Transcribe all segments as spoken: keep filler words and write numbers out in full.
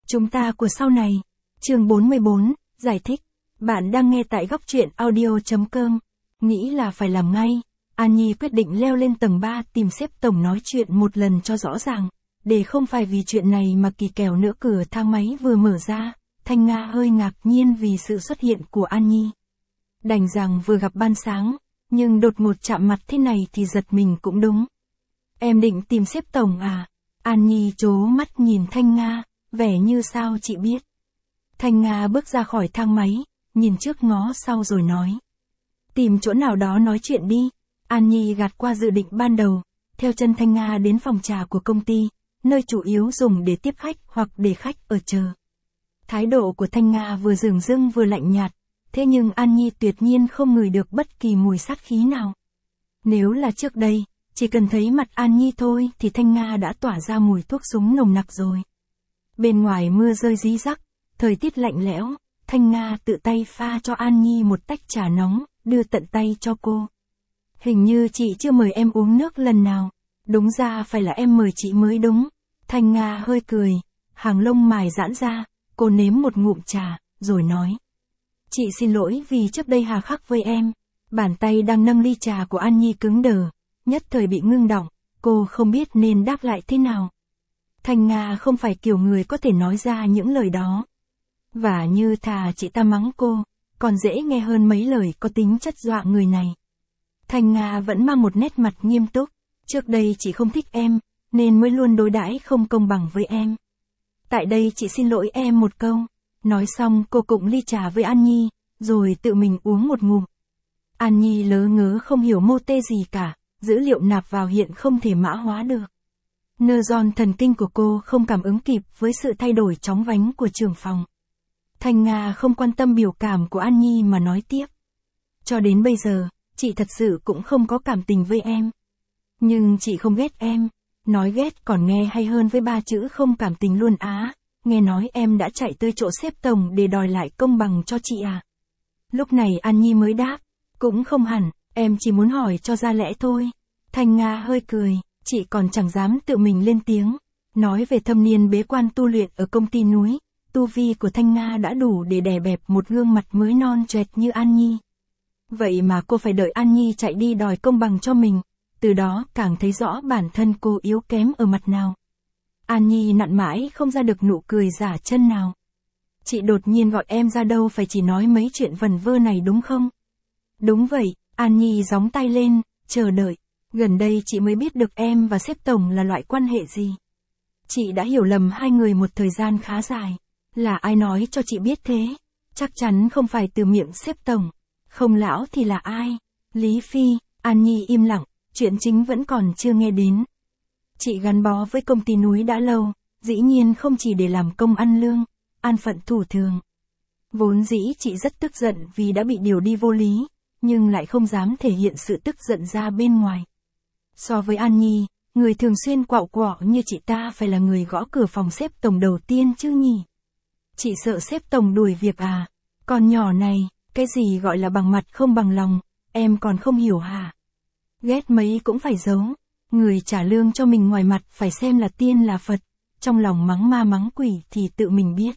Chúng ta của sau này. Chương bốn mươi bốn, giải thích. Bạn đang nghe tại góc truyện audio chấm com. Nghĩ là phải làm ngay. An Nhi quyết định leo lên tầng ba tìm sếp tổng nói chuyện một lần cho rõ ràng. Để không phải vì chuyện này mà kỳ kèo nữa cửa thang máy vừa mở ra, Thanh Nga hơi ngạc nhiên vì sự xuất hiện của An Nhi. Đành rằng vừa gặp ban sáng, nhưng đột ngột chạm mặt thế này thì giật mình cũng đúng. Em định tìm sếp tổng à? An Nhi trố mắt nhìn Thanh Nga, vẻ như sao chị biết. Thanh Nga bước ra khỏi thang máy, nhìn trước ngó sau rồi nói. Tìm chỗ nào đó nói chuyện đi. An Nhi gạt qua dự định ban đầu, theo chân Thanh Nga đến phòng trà của công ty, nơi chủ yếu dùng để tiếp khách hoặc để khách ở chờ. Thái độ của Thanh Nga vừa dửng dưng vừa lạnh nhạt, thế nhưng An Nhi tuyệt nhiên không ngửi được bất kỳ mùi sát khí nào. Nếu là trước đây, chỉ cần thấy mặt An Nhi thôi thì Thanh Nga đã tỏa ra mùi thuốc súng nồng nặc rồi. Bên ngoài mưa rơi rí rắc, thời tiết lạnh lẽo, Thanh Nga tự tay pha cho An Nhi một tách trà nóng, đưa tận tay cho cô. Hình như chị chưa mời em uống nước lần nào. Đúng ra phải là em mời chị mới đúng. Thanh Nga hơi cười, hàng lông mày giãn ra, cô nếm một ngụm trà, rồi nói. Chị xin lỗi vì trước đây hà khắc với em. Bàn tay đang nâng ly trà của An Nhi cứng đờ, nhất thời bị ngưng đọng, cô không biết nên đáp lại thế nào. Thanh Nga không phải kiểu người có thể nói ra những lời đó. Và như thà chị ta mắng cô, còn dễ nghe hơn mấy lời có tính chất dọa người này. Thanh Nga vẫn mang một nét mặt nghiêm túc. Trước đây chị không thích em, nên mới luôn đối đãi không công bằng với em. Tại đây chị xin lỗi em một câu. Nói xong cô cụng ly trà với An Nhi, rồi tự mình uống một ngụm. An Nhi lớ ngớ không hiểu mô tê gì cả, dữ liệu nạp vào hiện không thể mã hóa được. Neuron thần kinh của cô không cảm ứng kịp với sự thay đổi chóng vánh của trưởng phòng. Thanh Nga không quan tâm biểu cảm của An Nhi mà nói tiếp. Cho đến bây giờ, chị thật sự cũng không có cảm tình với em. Nhưng chị không ghét em. Nói ghét còn nghe hay hơn với ba chữ không cảm tình luôn á. Nghe nói em đã chạy tới chỗ sếp tổng để đòi lại công bằng cho chị à? Lúc này An Nhi mới đáp. Cũng không hẳn, em chỉ muốn hỏi cho ra lẽ thôi. Thanh Nga hơi cười, chị còn chẳng dám tự mình lên tiếng. Nói về thâm niên bế quan tu luyện ở công ty núi, tu vi của Thanh Nga đã đủ để đè bẹp một gương mặt mới non choẹt như An Nhi. Vậy mà cô phải đợi An Nhi chạy đi đòi công bằng cho mình, từ đó càng thấy rõ bản thân cô yếu kém ở mặt nào. An Nhi nặn mãi không ra được nụ cười giả chân nào. Chị đột nhiên gọi em ra đâu phải chỉ nói mấy chuyện vẩn vơ này đúng không? Đúng vậy, An Nhi gióng tay lên, chờ đợi. Gần đây chị mới biết được em và sếp tổng là loại quan hệ gì. Chị đã hiểu lầm hai người một thời gian khá dài. Là ai nói cho chị biết thế? Chắc chắn không phải từ miệng sếp tổng. Không lão thì là ai? Lý Phi. An Nhi im lặng, chuyện chính vẫn còn chưa nghe đến. Chị gắn bó với công ty núi đã lâu, dĩ nhiên không chỉ để làm công ăn lương, an phận thủ thường. Vốn dĩ chị rất tức giận vì đã bị điều đi vô lý, nhưng lại không dám thể hiện sự tức giận ra bên ngoài. So với An Nhi, người thường xuyên quạo quọ như chị ta phải là người gõ cửa phòng sếp tổng đầu tiên chứ nhỉ? Chị sợ sếp tổng đuổi việc à? Con nhỏ này, cái gì gọi là bằng mặt không bằng lòng, em còn không hiểu hả? Ghét mấy cũng phải giấu. Người trả lương cho mình ngoài mặt phải xem là tiên là Phật, trong lòng mắng ma mắng quỷ thì tự mình biết.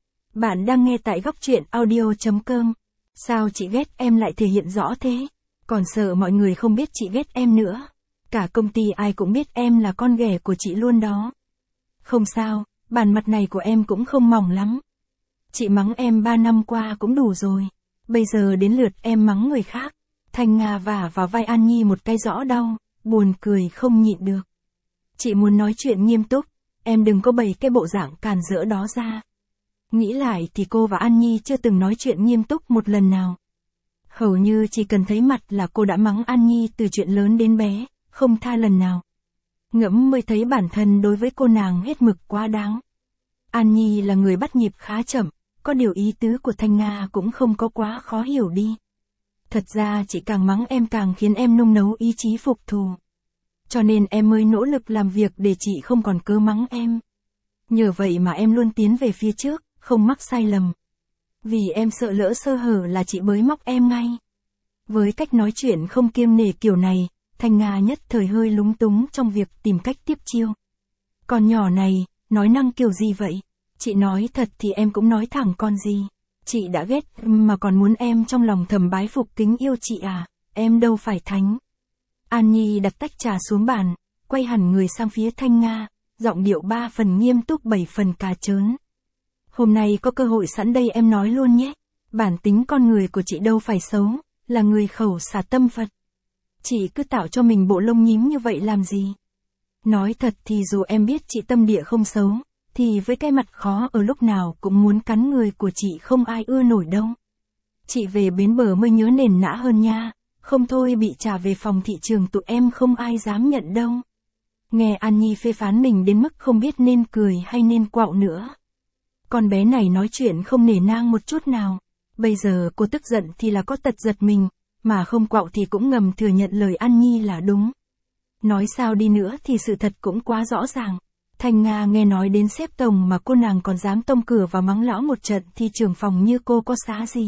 Bạn đang nghe tại góc truyện audio chấm com. Sao chị ghét em lại thể hiện rõ thế? Còn sợ mọi người không biết chị ghét em nữa. Cả công ty ai cũng biết em là con ghẻ của chị luôn đó. Không sao, bản mặt này của em cũng không mỏng lắm. Chị mắng em ba năm qua cũng đủ rồi. Bây giờ đến lượt em mắng người khác. Thanh Nga vả vào vai An Nhi một cái rõ đau, buồn cười không nhịn được. Chị muốn nói chuyện nghiêm túc, em đừng có bày cái bộ dạng càn rỡ đó ra. Nghĩ lại thì cô và An Nhi chưa từng nói chuyện nghiêm túc một lần nào. Hầu như chỉ cần thấy mặt là cô đã mắng An Nhi từ chuyện lớn đến bé, không tha lần nào. Ngẫm mới thấy bản thân đối với cô nàng hết mực quá đáng. An Nhi là người bắt nhịp khá chậm, có điều ý tứ của Thanh Nga cũng không có quá khó hiểu đi. Thật ra chị càng mắng em càng khiến em nung nấu ý chí phục thù. Cho nên em mới nỗ lực làm việc để chị không còn cớ mắng em. Nhờ vậy mà em luôn tiến về phía trước, không mắc sai lầm. Vì em sợ lỡ sơ hở là chị bới móc em ngay. Với cách nói chuyện không kiêng nể kiểu này, Thanh Nga nhất thời hơi lúng túng trong việc tìm cách tiếp chiêu. Con nhỏ này, nói năng kiểu gì vậy? Chị nói thật thì em cũng nói thẳng con gì. Chị đã ghét mà còn muốn em trong lòng thầm bái phục kính yêu chị à, em đâu phải thánh. An Nhi đặt tách trà xuống bàn, quay hẳn người sang phía Thanh Nga, giọng điệu ba phần nghiêm túc bảy phần cà chớn. Hôm nay có cơ hội sẵn đây em nói luôn nhé, bản tính con người của chị đâu phải xấu, là người khẩu xả tâm Phật. Chị cứ tạo cho mình bộ lông nhím như vậy làm gì? Nói thật thì dù em biết chị tâm địa không xấu, thì với cái mặt khó ở lúc nào cũng muốn cắn người của chị không ai ưa nổi đâu. Chị về bến bờ mới nhớ nền nã hơn nha, không thôi bị trả về phòng thị trường tụi em không ai dám nhận đâu. Nghe An Nhi phê phán mình đến mức không biết nên cười hay nên quạo nữa. Con bé này nói chuyện không nể nang một chút nào. Bây giờ cô tức giận thì là có tật giật mình, mà không quạo thì cũng ngầm thừa nhận lời An Nhi là đúng. Nói sao đi nữa thì sự thật cũng quá rõ ràng. Thanh Nga nghe nói đến sếp tổng mà cô nàng còn dám tông cửa và mắng lão một trận thì trưởng phòng như cô có xá gì.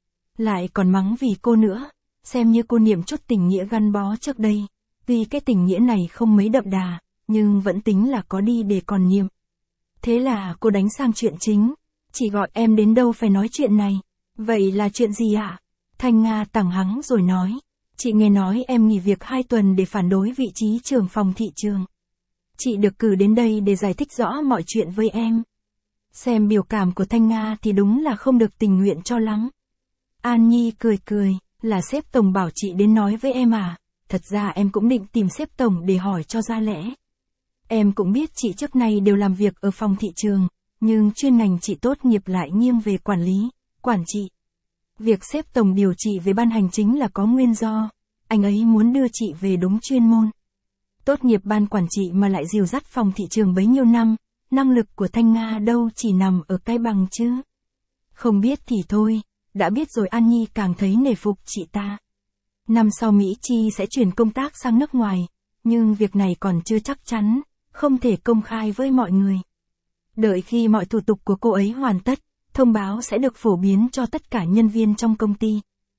Lại còn mắng vì cô nữa, xem như cô niệm chút tình nghĩa gắn bó trước đây. Tuy cái tình nghĩa này không mấy đậm đà, nhưng vẫn tính là có đi để còn niệm. Thế là cô đánh sang chuyện chính. Chị gọi em đến đâu phải nói chuyện này. Vậy là chuyện gì ạ? À? Thanh Nga tằng hắng rồi nói. Chị nghe nói em nghỉ việc hai tuần để phản đối vị trí trưởng phòng thị trường. Chị được cử đến đây để giải thích rõ mọi chuyện với em. Xem biểu cảm của Thanh Nga thì đúng là không được tình nguyện cho lắm. An Nhi cười cười, là sếp tổng bảo chị đến nói với em à? Thật ra em cũng định tìm sếp tổng để hỏi cho ra lẽ. Em cũng biết chị trước nay đều làm việc ở phòng thị trường, nhưng chuyên ngành chị tốt nghiệp lại nghiêng về quản lý, quản trị. Việc sếp tổng điều chị về ban hành chính là có nguyên do, anh ấy muốn đưa chị về đúng chuyên môn. Tốt nghiệp ban quản trị mà lại dìu dắt phòng thị trường bấy nhiêu năm, năng lực của Thanh Nga đâu chỉ nằm ở cái bằng chứ. Không biết thì thôi, đã biết rồi. An Nhi càng thấy nể phục chị ta. Năm sau Mỹ Chi sẽ chuyển công tác sang nước ngoài, nhưng việc này còn chưa chắc chắn, không thể công khai với mọi người. Đợi khi mọi thủ tục của cô ấy hoàn tất, thông báo sẽ được phổ biến cho tất cả nhân viên trong công ty.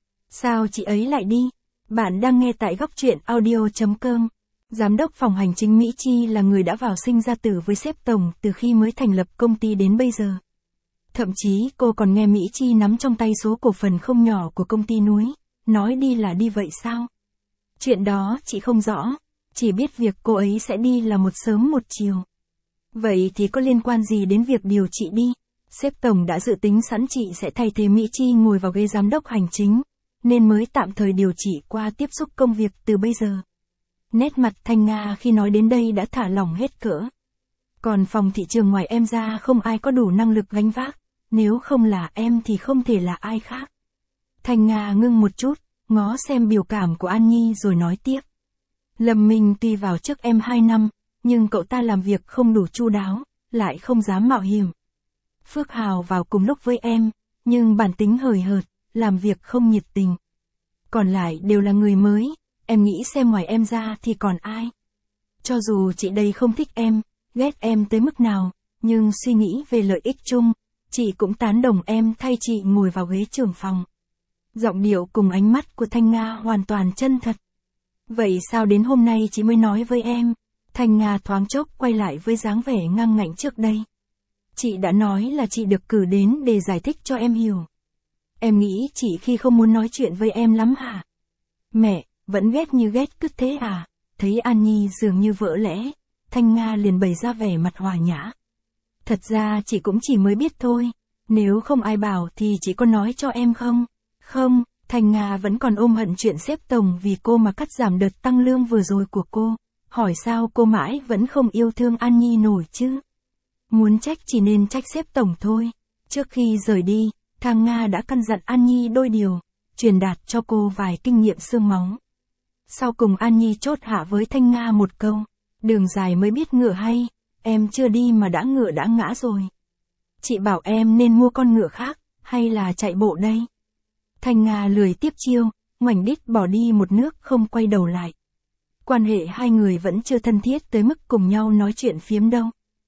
Sao chị ấy lại đi? Bạn đang nghe tại góc truyện audio chấm com. Giám đốc phòng hành chính Mỹ Chi là người đã vào sinh ra tử với sếp tổng từ khi mới thành lập công ty đến bây giờ. Thậm chí cô còn nghe Mỹ Chi nắm trong tay số cổ phần không nhỏ của công ty núi, nói đi là đi vậy sao? Chuyện đó chị không rõ, chỉ biết việc cô ấy sẽ đi là một sớm một chiều. Vậy thì có liên quan gì đến việc điều chị đi? Sếp tổng đã dự tính sẵn chị sẽ thay thế Mỹ Chi ngồi vào ghế giám đốc hành chính, nên mới tạm thời điều chị qua tiếp xúc công việc từ bây giờ. Nét mặt Thanh Nga khi nói đến đây đã thả lỏng hết cỡ. Còn phòng thị trường ngoài em ra không ai có đủ năng lực gánh vác, nếu không là em thì không thể là ai khác. Thanh Nga ngưng một chút, ngó xem biểu cảm của An Nhi rồi nói tiếp. Lâm Minh tuy vào trước em hai năm, nhưng cậu ta làm việc không đủ chu đáo, lại không dám mạo hiểm. Phước Hào vào cùng lúc với em, nhưng bản tính hời hợt, làm việc không nhiệt tình. Còn lại đều là người mới, em nghĩ xem ngoài em ra thì còn ai. Cho dù chị đây không thích em, ghét em tới mức nào, nhưng suy nghĩ về lợi ích chung, chị cũng tán đồng em thay chị ngồi vào ghế trưởng phòng. Giọng điệu cùng ánh mắt của Thanh Nga hoàn toàn chân thật. Vậy sao đến hôm nay chị mới nói với em? Thanh Nga thoáng chốc quay lại với dáng vẻ ngang ngạnh trước đây. Chị đã nói là chị được cử đến để giải thích cho em hiểu. Em nghĩ chị khi không muốn nói chuyện với em lắm hả? Mẹ, vẫn ghét như ghét cứ thế à? Thấy An Nhi dường như vỡ lẽ, Thanh Nga liền bày ra vẻ mặt hòa nhã. Thật ra chị cũng chỉ mới biết thôi, nếu không ai bảo thì chị có nói cho em không? Không, Thanh Nga vẫn còn ôm hận chuyện sếp tổng vì cô mà cắt giảm đợt tăng lương vừa rồi của cô. Hỏi sao cô mãi vẫn không yêu thương An Nhi nổi chứ? Muốn trách chỉ nên trách sếp tổng thôi. Trước khi rời đi, Thanh Nga đã căn dặn An Nhi đôi điều, truyền đạt cho cô vài kinh nghiệm xương máu. Sau cùng An Nhi chốt hạ với Thanh Nga một câu, đường dài mới biết ngựa hay, em chưa đi mà đã ngựa đã ngã rồi. Chị bảo em nên mua con ngựa khác, hay là chạy bộ đây? Thanh Nga lười tiếp chiêu, ngoảnh đít bỏ đi một nước không quay đầu lại. Quan hệ hai người vẫn chưa thân thiết tới mức cùng nhau nói chuyện phiếm đâu.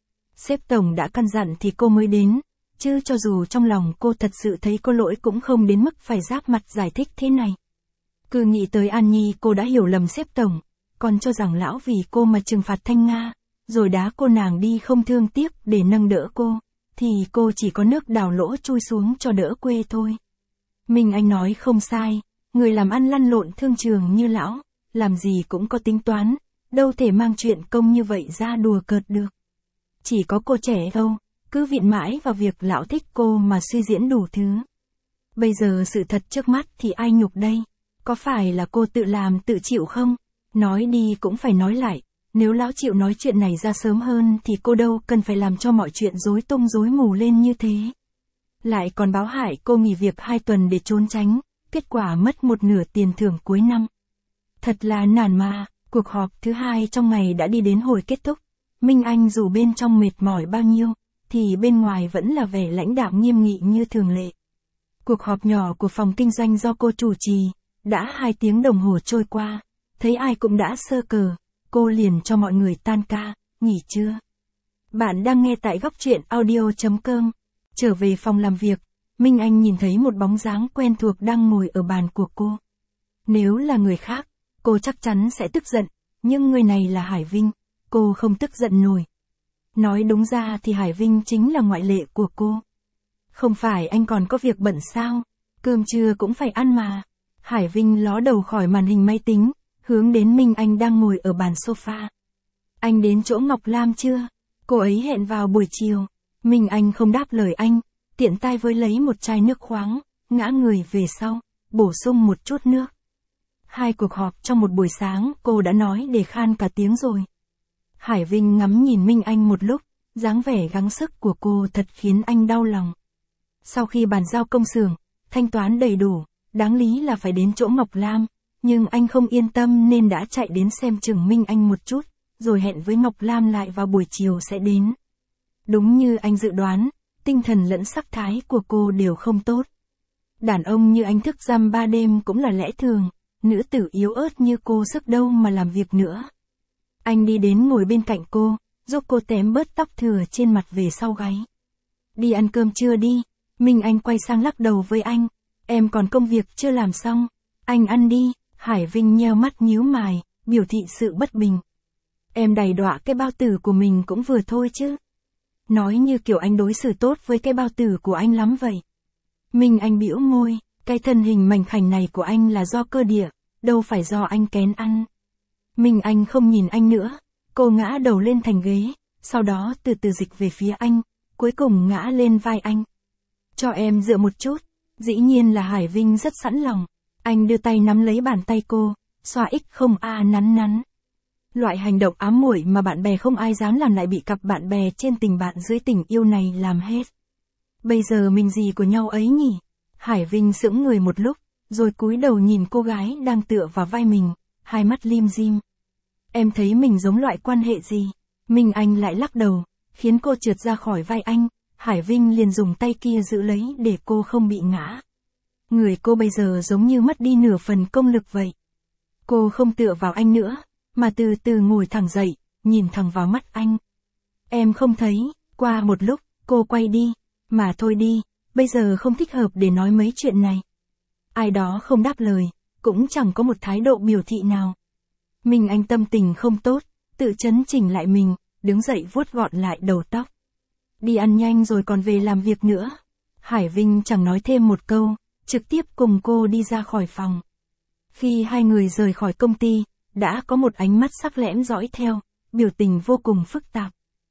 Sếp tổng đã căn dặn thì cô mới đến, chứ cho dù trong lòng cô thật sự thấy có lỗi cũng không đến mức phải giáp mặt giải thích thế này. Cứ nghĩ tới An Nhi cô đã hiểu lầm sếp tổng, còn cho rằng lão vì cô mà trừng phạt Thanh Nga, rồi đá cô nàng đi không thương tiếc để nâng đỡ cô. thì cô chỉ có nước đào lỗ chui xuống cho đỡ quê thôi. Minh Anh nói không sai, người làm ăn lăn lộn thương trường như lão, làm gì cũng có tính toán, đâu thể mang chuyện công như vậy ra đùa cợt được. Chỉ có cô trẻ đâu, cứ vịn mãi vào việc lão thích cô mà suy diễn đủ thứ. Bây giờ sự thật trước mắt thì ai nhục đây? Có phải là cô tự làm tự chịu không? Nói đi cũng phải nói lại, nếu lão chịu nói chuyện này ra sớm hơn thì cô đâu cần phải làm cho mọi chuyện rối tung rối mù lên như thế. Lại còn báo hại cô nghỉ việc hai tuần để trốn tránh, kết quả mất một nửa tiền thưởng cuối năm. Thật là nản mà, cuộc họp thứ hai trong ngày đã đi đến hồi kết thúc. Minh Anh dù bên trong mệt mỏi bao nhiêu, thì bên ngoài vẫn là vẻ lãnh đạm nghiêm nghị như thường lệ. Cuộc họp nhỏ của phòng kinh doanh do cô chủ trì, đã hai tiếng đồng hồ trôi qua, thấy ai cũng đã sơ cờ, cô liền cho mọi người tan ca, nghỉ trưa. Bạn đang nghe tại góc truyện audio chấm com. Trở về phòng làm việc, Minh Anh nhìn thấy một bóng dáng quen thuộc đang ngồi ở bàn của cô. Nếu là người khác, cô chắc chắn sẽ tức giận, nhưng người này là Hải Vinh, cô không tức giận nổi. Nói đúng ra thì Hải Vinh chính là ngoại lệ của cô. Không phải anh còn có việc bận sao? Cơm trưa cũng phải ăn mà. Hải Vinh ló đầu khỏi màn hình máy tính, hướng đến Minh Anh đang ngồi ở bàn sofa. Anh đến chỗ Ngọc Lam chưa? Cô ấy hẹn vào buổi chiều. Minh Anh không đáp lời anh, tiện tay với lấy một chai nước khoáng, ngã người về sau, bổ sung một chút nước. Hai cuộc họp trong một buổi sáng cô đã nói để khan cả tiếng rồi. Hải Vinh ngắm nhìn Minh Anh một lúc, dáng vẻ gắng sức của cô thật khiến anh đau lòng. Sau khi bàn giao công xưởng, thanh toán đầy đủ, đáng lý là phải đến chỗ Ngọc Lam, nhưng anh không yên tâm nên đã chạy đến xem chừng Minh Anh một chút, rồi hẹn với Ngọc Lam lại vào buổi chiều sẽ đến. Đúng như anh dự đoán, tinh thần lẫn sắc thái của cô đều không tốt. Đàn ông như anh thức dăm ba đêm cũng là lẽ thường, nữ tử yếu ớt như cô sức đâu mà làm việc nữa. Anh đi đến ngồi bên cạnh cô, giúp cô tém bớt tóc thừa trên mặt về sau gáy. Đi ăn cơm trưa đi. Minh Anh quay sang lắc đầu với anh. Em còn công việc chưa làm xong. Anh ăn đi. Hải Vinh nheo mắt nhíu mày, biểu thị sự bất bình. Em đầy đọa cái bao tử của mình cũng vừa thôi chứ. Nói như kiểu anh đối xử tốt với cái bao tử của anh lắm vậy. Minh Anh bĩu môi, cái thân hình mảnh khảnh này của anh là do cơ địa, đâu phải do anh kén ăn. Minh Anh không nhìn anh nữa, cô ngã đầu lên thành ghế, sau đó từ từ dịch về phía anh, cuối cùng ngã lên vai anh. Cho em dựa một chút. Dĩ nhiên là Hải Vinh rất sẵn lòng. Anh đưa tay nắm lấy bàn tay cô, xoa x không a nắn nắn. Loại hành động ám muội mà bạn bè không ai dám làm lại bị cặp bạn bè trên tình bạn dưới tình yêu này làm hết. Bây giờ mình gì của nhau ấy nhỉ? Hải Vinh sững người một lúc, rồi cúi đầu nhìn cô gái đang tựa vào vai mình, hai mắt lim dim. Em thấy mình giống loại quan hệ gì? Minh Anh lại lắc đầu, khiến cô trượt ra khỏi vai anh. Hải Vinh liền dùng tay kia giữ lấy để cô không bị ngã. Người cô bây giờ giống như mất đi nửa phần công lực vậy. Cô không tựa vào anh nữa, mà từ từ ngồi thẳng dậy, nhìn thẳng vào mắt anh. Em không thấy. Qua một lúc, cô quay đi. Mà thôi đi, bây giờ không thích hợp để nói mấy chuyện này. Ai đó không đáp lời, cũng chẳng có một thái độ biểu thị nào. Minh Anh tâm tình không tốt, tự chấn chỉnh lại mình, đứng dậy vuốt gọn lại đầu tóc. Đi ăn nhanh rồi còn về làm việc nữa. Hải Vinh chẳng nói thêm một câu, trực tiếp cùng cô đi ra khỏi phòng. Khi hai người rời khỏi công ty, đã có một ánh mắt sắc lẻm dõi theo, biểu tình vô cùng phức tạp.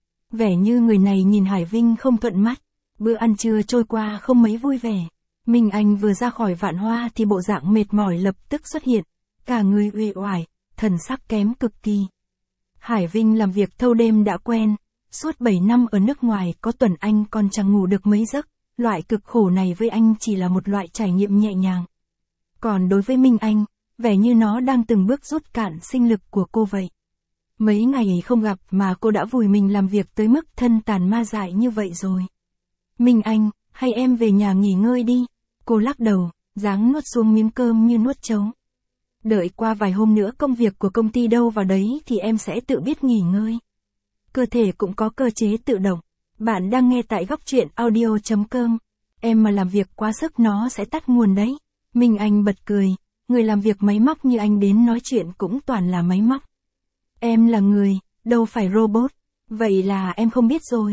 Vẻ như người này nhìn Hải Vinh không thuận mắt, bữa ăn trưa trôi qua không mấy vui vẻ. Minh Anh vừa ra khỏi Vạn Hoa thì bộ dạng mệt mỏi lập tức xuất hiện, cả người uể oải, thần sắc kém cực kỳ. Hải Vinh làm việc thâu đêm đã quen, suốt bảy năm ở nước ngoài có tuần anh còn chẳng ngủ được mấy giấc, loại cực khổ này với anh chỉ là một loại trải nghiệm nhẹ nhàng. Còn đối với Minh Anh, vẻ như nó đang từng bước rút cạn sinh lực của cô vậy. Mấy ngày không gặp mà cô đã vùi mình làm việc tới mức thân tàn ma dại như vậy rồi. Minh Anh, hay em về nhà nghỉ ngơi đi. Cô lắc đầu, dáng nuốt xuống miếng cơm như nuốt trống. Đợi qua vài hôm nữa công việc của công ty đâu vào đấy thì em sẽ tự biết nghỉ ngơi. Cơ thể cũng có cơ chế tự động. Bạn đang nghe tại góc truyện audio chấm com. Em mà làm việc quá sức nó sẽ tắt nguồn đấy. Minh Anh bật cười, người làm việc máy móc như anh đến nói chuyện cũng toàn là máy móc. Em là người, đâu phải robot. Vậy là em không biết rồi.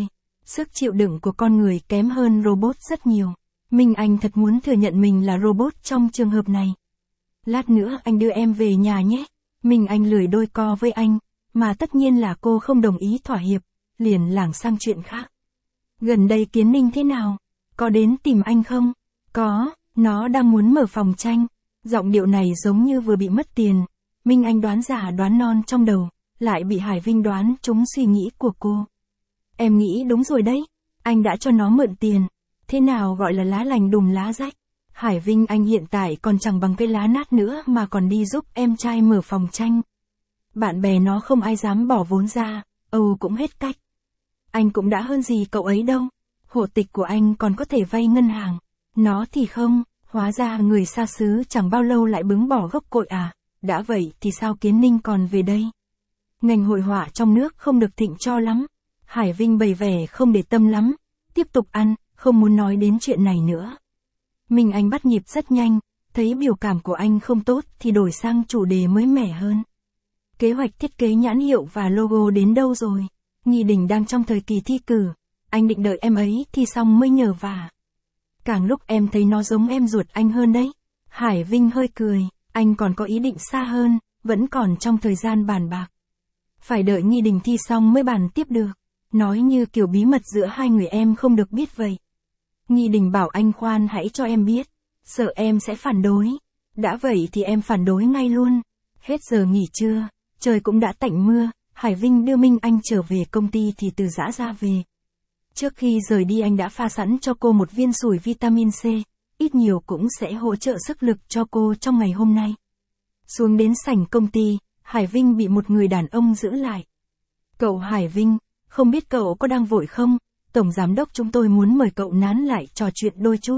Sức chịu đựng của con người kém hơn robot rất nhiều. Minh Anh thật muốn thừa nhận mình là robot trong trường hợp này. Lát nữa anh đưa em về nhà nhé. Minh Anh lười đôi co với anh, mà tất nhiên là cô không đồng ý thỏa hiệp, liền lảng sang chuyện khác. Gần đây Kiến Ninh thế nào? Có đến tìm anh không? Có, nó đang muốn mở phòng tranh. Giọng điệu này giống như vừa bị mất tiền. Minh Anh đoán giả đoán non trong đầu, lại bị Hải Vinh đoán trúng suy nghĩ của cô. Em nghĩ đúng rồi đấy, anh đã cho nó mượn tiền. Thế nào gọi là lá lành đùm lá rách? Hải Vinh anh hiện tại còn chẳng bằng cái lá nát nữa mà còn đi giúp em trai mở phòng tranh. Bạn bè nó không ai dám bỏ vốn ra, Âu cũng hết cách. Anh cũng đã hơn gì cậu ấy đâu. Hộ tịch của anh còn có thể vay ngân hàng. Nó thì không, hóa ra người xa xứ chẳng bao lâu lại bứng bỏ gốc cội à. Đã vậy thì sao Kiến Ninh còn về đây? Ngành hội họa trong nước không được thịnh cho lắm. Hải Vinh bày vẻ không để tâm lắm. Tiếp tục ăn, không muốn nói đến chuyện này nữa. Minh Anh bắt nhịp rất nhanh, thấy biểu cảm của anh không tốt thì đổi sang chủ đề mới mẻ hơn. Kế hoạch thiết kế nhãn hiệu và logo đến đâu rồi? Nghi Đình đang trong thời kỳ thi cử, anh định đợi em ấy thi xong mới nhờ vả. Càng lúc em thấy nó giống em ruột anh hơn đấy. Hải Vinh hơi cười, anh còn có ý định xa hơn, vẫn còn trong thời gian bàn bạc. Phải đợi Nghi Đình thi xong mới bàn tiếp được. Nói như kiểu bí mật giữa hai người em không được biết vậy. Nghi Đình bảo anh khoan hãy cho em biết, sợ em sẽ phản đối. Đã vậy thì em phản đối ngay luôn. Hết giờ nghỉ trưa, trời cũng đã tạnh mưa, Hải Vinh đưa Minh Anh trở về công ty thì từ giã ra về. Trước khi rời đi anh đã pha sẵn cho cô một viên sủi vitamin C, ít nhiều cũng sẽ hỗ trợ sức lực cho cô trong ngày hôm nay. Xuống đến sảnh công ty, Hải Vinh bị một người đàn ông giữ lại. Cậu Hải Vinh, không biết cậu có đang vội không? Tổng giám đốc chúng tôi muốn mời cậu nán lại trò chuyện đôi chút.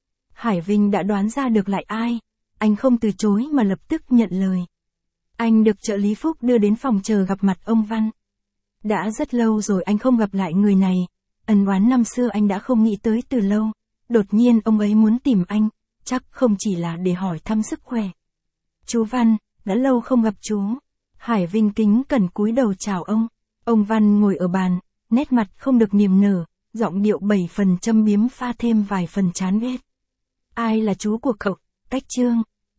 Hải Vinh đã đoán ra được lại ai. Anh không từ chối mà lập tức nhận lời. Anh được trợ lý Phúc đưa đến phòng chờ gặp mặt ông Văn. Đã rất lâu rồi anh không gặp lại người này. Ân oán năm xưa anh đã không nghĩ tới từ lâu. Đột nhiên ông ấy muốn tìm anh, chắc không chỉ là để hỏi thăm sức khỏe. Chú Văn, đã lâu không gặp chú. Hải Vinh kính cẩn cúi đầu chào ông. Ông Văn ngồi ở bàn, nét mặt không được niềm nở, giọng điệu bảy phần châm biếm pha thêm vài phần chán ghét. Ai là chú của cậu? Cách Trương.